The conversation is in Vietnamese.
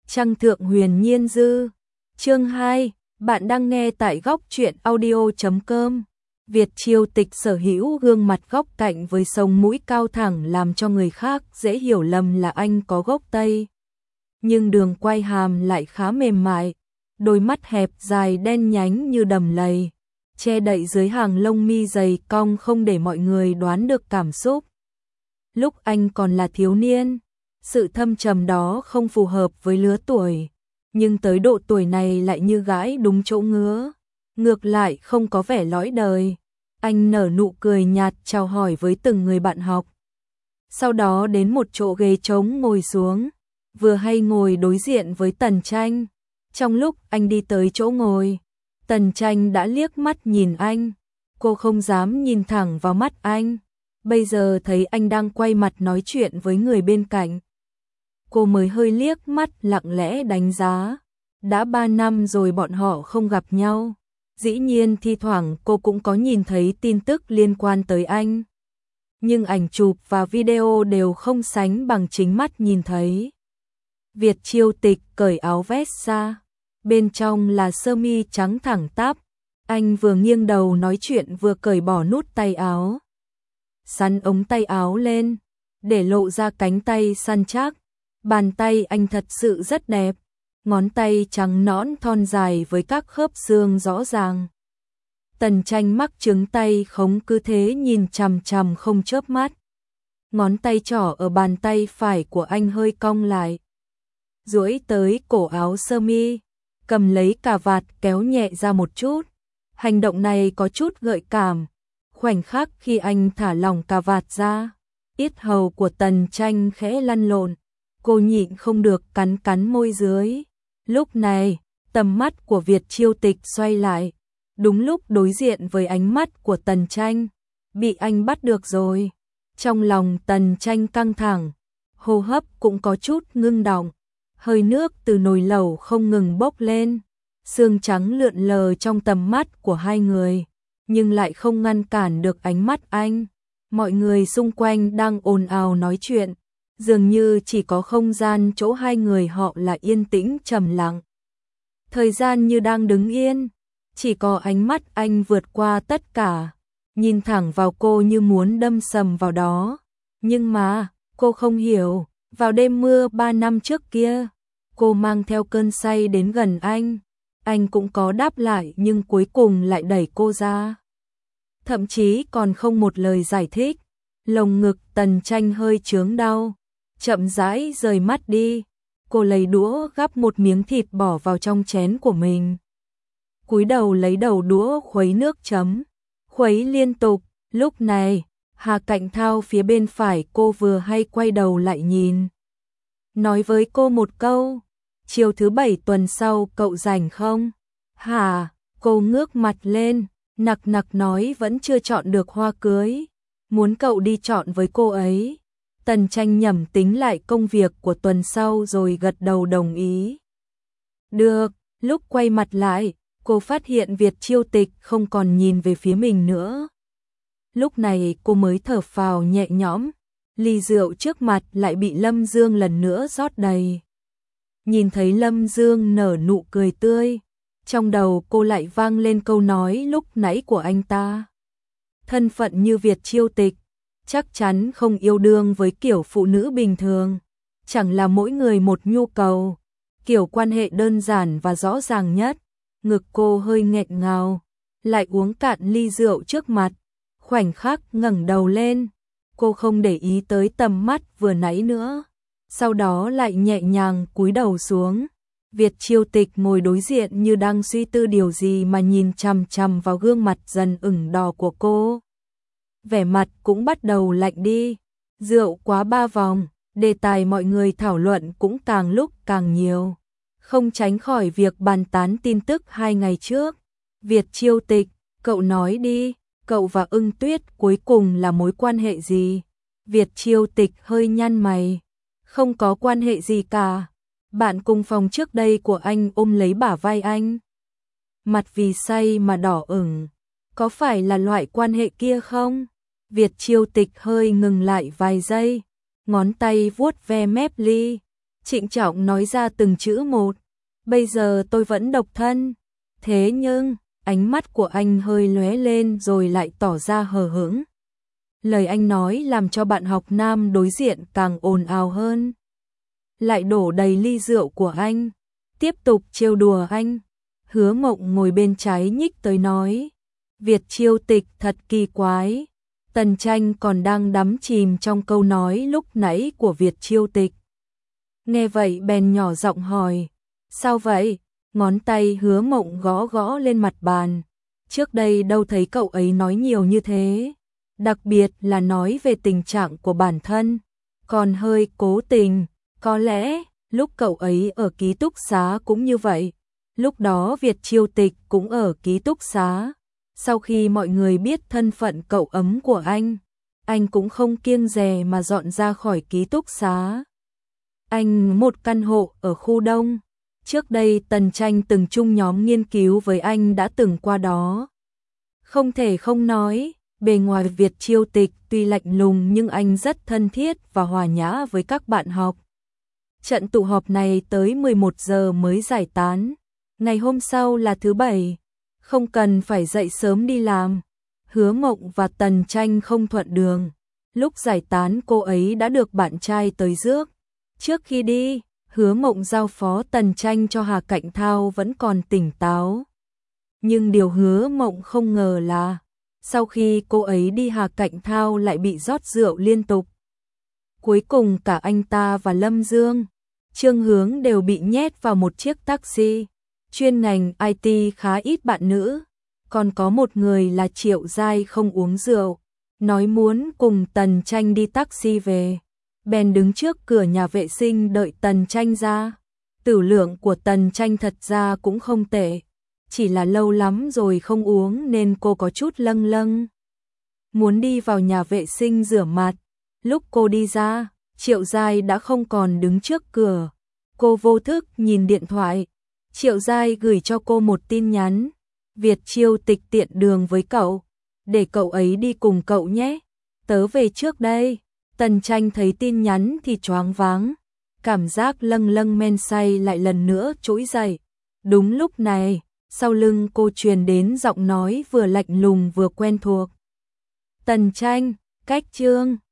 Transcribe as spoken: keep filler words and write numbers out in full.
Trăng thượng huyền nhiên dư. Chương hai, bạn đang nghe tại góc truyện audio chấm com. Việt Chiêu Tịch sở hữu gương mặt góc cạnh với sống mũi cao thẳng làm cho người khác dễ hiểu lầm là anh có gốc Tây. Nhưng đường quay hàm lại khá mềm mại, đôi mắt hẹp dài đen nhánh như đầm lầy, che đậy dưới hàng lông mi dày cong không để mọi người đoán được cảm xúc. Lúc anh còn là thiếu niên, sự thâm trầm đó không phù hợp với lứa tuổi, nhưng tới độ tuổi này lại như gãi đúng chỗ ngứa, ngược lại không có vẻ lõi đời. Anh nở nụ cười nhạt chào hỏi với từng người bạn học. Sau đó đến một chỗ ghế trống ngồi xuống, vừa hay ngồi đối diện với Tần Tranh. Trong lúc anh đi tới chỗ ngồi, Tần Tranh đã liếc mắt nhìn anh, cô không dám nhìn thẳng vào mắt anh. Bây giờ thấy anh đang quay mặt nói chuyện với người bên cạnh, cô mới hơi liếc mắt lặng lẽ đánh giá. Đã ba năm rồi bọn họ không gặp nhau, dĩ nhiên thi thoảng cô cũng có nhìn thấy tin tức liên quan tới anh, nhưng ảnh chụp và video đều không sánh bằng chính mắt nhìn thấy. Việt Chiêu Tịch cởi áo vest ra, bên trong là sơ mi trắng thẳng tắp. Anh vừa nghiêng đầu nói chuyện vừa cởi bỏ nút tay áo, xắn ống tay áo lên, để lộ ra cánh tay săn chắc. Bàn tay anh thật sự rất đẹp, ngón tay trắng nõn thon dài với các khớp xương rõ ràng. Tần Tranh mắc chứng tay khống cứ thế nhìn chằm chằm không chớp mắt. Ngón tay trỏ ở bàn tay phải của anh hơi cong lại, duỗi tới cổ áo sơ mi, cầm lấy cà vạt kéo nhẹ ra một chút. Hành động này có chút gợi cảm. Khoảnh khắc khi anh thả lỏng cà vạt ra, yết hầu của Tần Tranh khẽ lăn lộn, cô nhịn không được cắn cắn môi dưới. Lúc này, tầm mắt của Việt Chiêu Tịch xoay lại, đúng lúc đối diện với ánh mắt của Tần Tranh. Bị anh bắt được rồi. Trong lòng Tần Tranh căng thẳng, hô hấp cũng có chút ngưng đọng, hơi nước từ nồi lẩu không ngừng bốc lên, xương trắng lượn lờ trong tầm mắt của hai người, nhưng lại không ngăn cản được ánh mắt anh. Mọi người xung quanh đang ồn ào nói chuyện, dường như chỉ có không gian chỗ hai người họ là yên tĩnh trầm lặng. Thời gian như đang đứng yên, chỉ có ánh mắt anh vượt qua tất cả, nhìn thẳng vào cô như muốn đâm sầm vào đó. Nhưng mà, cô không hiểu, vào đêm mưa ba năm trước kia, cô mang theo cơn say đến gần anh. Anh cũng có đáp lại nhưng cuối cùng lại đẩy cô ra, thậm chí còn không một lời giải thích. Lồng ngực Tần Tranh hơi chướng đau, chậm rãi rời mắt đi. Cô lấy đũa gắp một miếng thịt bỏ vào trong chén của mình, cúi đầu lấy đầu đũa khuấy nước chấm, khuấy liên tục. Lúc này, Hà Cạnh Thao phía bên phải cô vừa hay quay đầu lại nhìn, nói với cô một câu: chiều thứ bảy tuần sau cậu rảnh không? Hà, cô ngước mặt lên, nặc nặc nói vẫn chưa chọn được hoa cưới, muốn cậu đi chọn với cô ấy. Tần Tranh nhẩm tính lại công việc của tuần sau rồi gật đầu đồng ý. Được. Lúc quay mặt lại, cô phát hiện Việt Chiêu Tịch không còn nhìn về phía mình nữa. Lúc này cô mới thở phào nhẹ nhõm, ly rượu trước mặt lại bị Lâm Dương lần nữa rót đầy. Nhìn thấy Lâm Dương nở nụ cười tươi, trong đầu cô lại vang lên câu nói lúc nãy của anh ta. Thân phận như Việt Chiêu Tịch, chắc chắn không yêu đương với kiểu phụ nữ bình thường, chẳng là mỗi người một nhu cầu, kiểu quan hệ đơn giản và rõ ràng nhất. Ngực cô hơi nghẹn ngào, lại uống cạn ly rượu trước mặt, khoảnh khắc ngẩng đầu lên, cô không để ý tới tầm mắt vừa nãy nữa, sau đó lại nhẹ nhàng cúi đầu xuống. Việt Chiêu Tịch ngồi đối diện như đang suy tư điều gì mà nhìn chằm chằm vào gương mặt dần ửng đỏ của cô. Vẻ mặt cũng bắt đầu lạnh đi. Rượu quá ba vòng, đề tài mọi người thảo luận cũng càng lúc càng nhiều, không tránh khỏi việc bàn tán tin tức hai ngày trước. Việt Chiêu Tịch, cậu nói đi, cậu và Ưng Tuyết cuối cùng là mối quan hệ gì? Việt Chiêu Tịch hơi nhăn mày, không có quan hệ gì cả. Bạn cùng phòng trước đây của anh ôm lấy bả vai anh, mặt vì say mà đỏ ửng, có phải là loại quan hệ kia không? Việt Chiêu Tịch hơi ngừng lại vài giây, ngón tay vuốt ve mép ly, trịnh trọng nói ra từng chữ một. Bây giờ tôi vẫn độc thân. Thế nhưng, ánh mắt của anh hơi lóe lên rồi lại tỏ ra hờ hững. Lời anh nói làm cho bạn học nam đối diện càng ồn ào hơn. Lại đổ đầy ly rượu của anh, tiếp tục trêu đùa anh. Hứa Mộng ngồi bên trái nhích tới nói, Việt Chiêu Tịch thật kỳ quái. Tần Tranh còn đang đắm chìm trong câu nói lúc nãy của Việt Chiêu Tịch. Nghe vậy bèn nhỏ giọng hỏi, sao vậy? Ngón tay Hứa Mộng gõ gõ lên mặt bàn. Trước đây đâu thấy cậu ấy nói nhiều như thế. Đặc biệt là nói về tình trạng của bản thân. Còn hơi cố tình. Có lẽ, lúc cậu ấy ở ký túc xá cũng như vậy. Lúc đó Việt Chiêu Tịch cũng ở ký túc xá. Sau khi mọi người biết thân phận cậu ấm của anh, anh cũng không kiêng dè mà dọn ra khỏi ký túc xá. Anh một căn hộ ở khu Đông. Trước đây Tần Tranh từng chung nhóm nghiên cứu với anh đã từng qua đó. Không thể không nói, bề ngoài Việt Chiêu Tịch tuy lạnh lùng nhưng anh rất thân thiết và hòa nhã với các bạn học. Trận tụ họp này tới mười một giờ mới giải tán. Ngày hôm sau là thứ bảy, không cần phải dậy sớm đi làm. Hứa Mộng và Tần Tranh không thuận đường. Lúc giải tán cô ấy đã được bạn trai tới rước. Trước khi đi, Hứa Mộng giao phó Tần Tranh cho Hà Cạnh Thao vẫn còn tỉnh táo. Nhưng điều Hứa Mộng không ngờ là, sau khi cô ấy đi Hà Cạnh Thao lại bị rót rượu liên tục. Cuối cùng cả anh ta và Lâm Dương, Trương Hướng đều bị nhét vào một chiếc taxi. Chuyên ngành i tê khá ít bạn nữ, còn có một người là Triệu Giai không uống rượu, nói muốn cùng Tần Tranh đi taxi về. Bèn đứng trước cửa nhà vệ sinh đợi Tần Tranh ra. Tử lượng của Tần Tranh thật ra cũng không tệ, chỉ là lâu lắm rồi không uống nên cô có chút lâng lâng. Muốn đi vào nhà vệ sinh rửa mặt. Lúc cô đi ra, Triệu Giai đã không còn đứng trước cửa. Cô vô thức nhìn điện thoại. Triệu Giai gửi cho cô một tin nhắn. Việt Chiêu Tịch tiện đường với cậu, để cậu ấy đi cùng cậu nhé. Tớ về trước đây. Tần Tranh thấy tin nhắn thì choáng váng. Cảm giác lâng lâng men say lại lần nữa trỗi dậy. Đúng lúc này, sau lưng cô truyền đến giọng nói vừa lạnh lùng vừa quen thuộc. Tần Tranh, cách chương.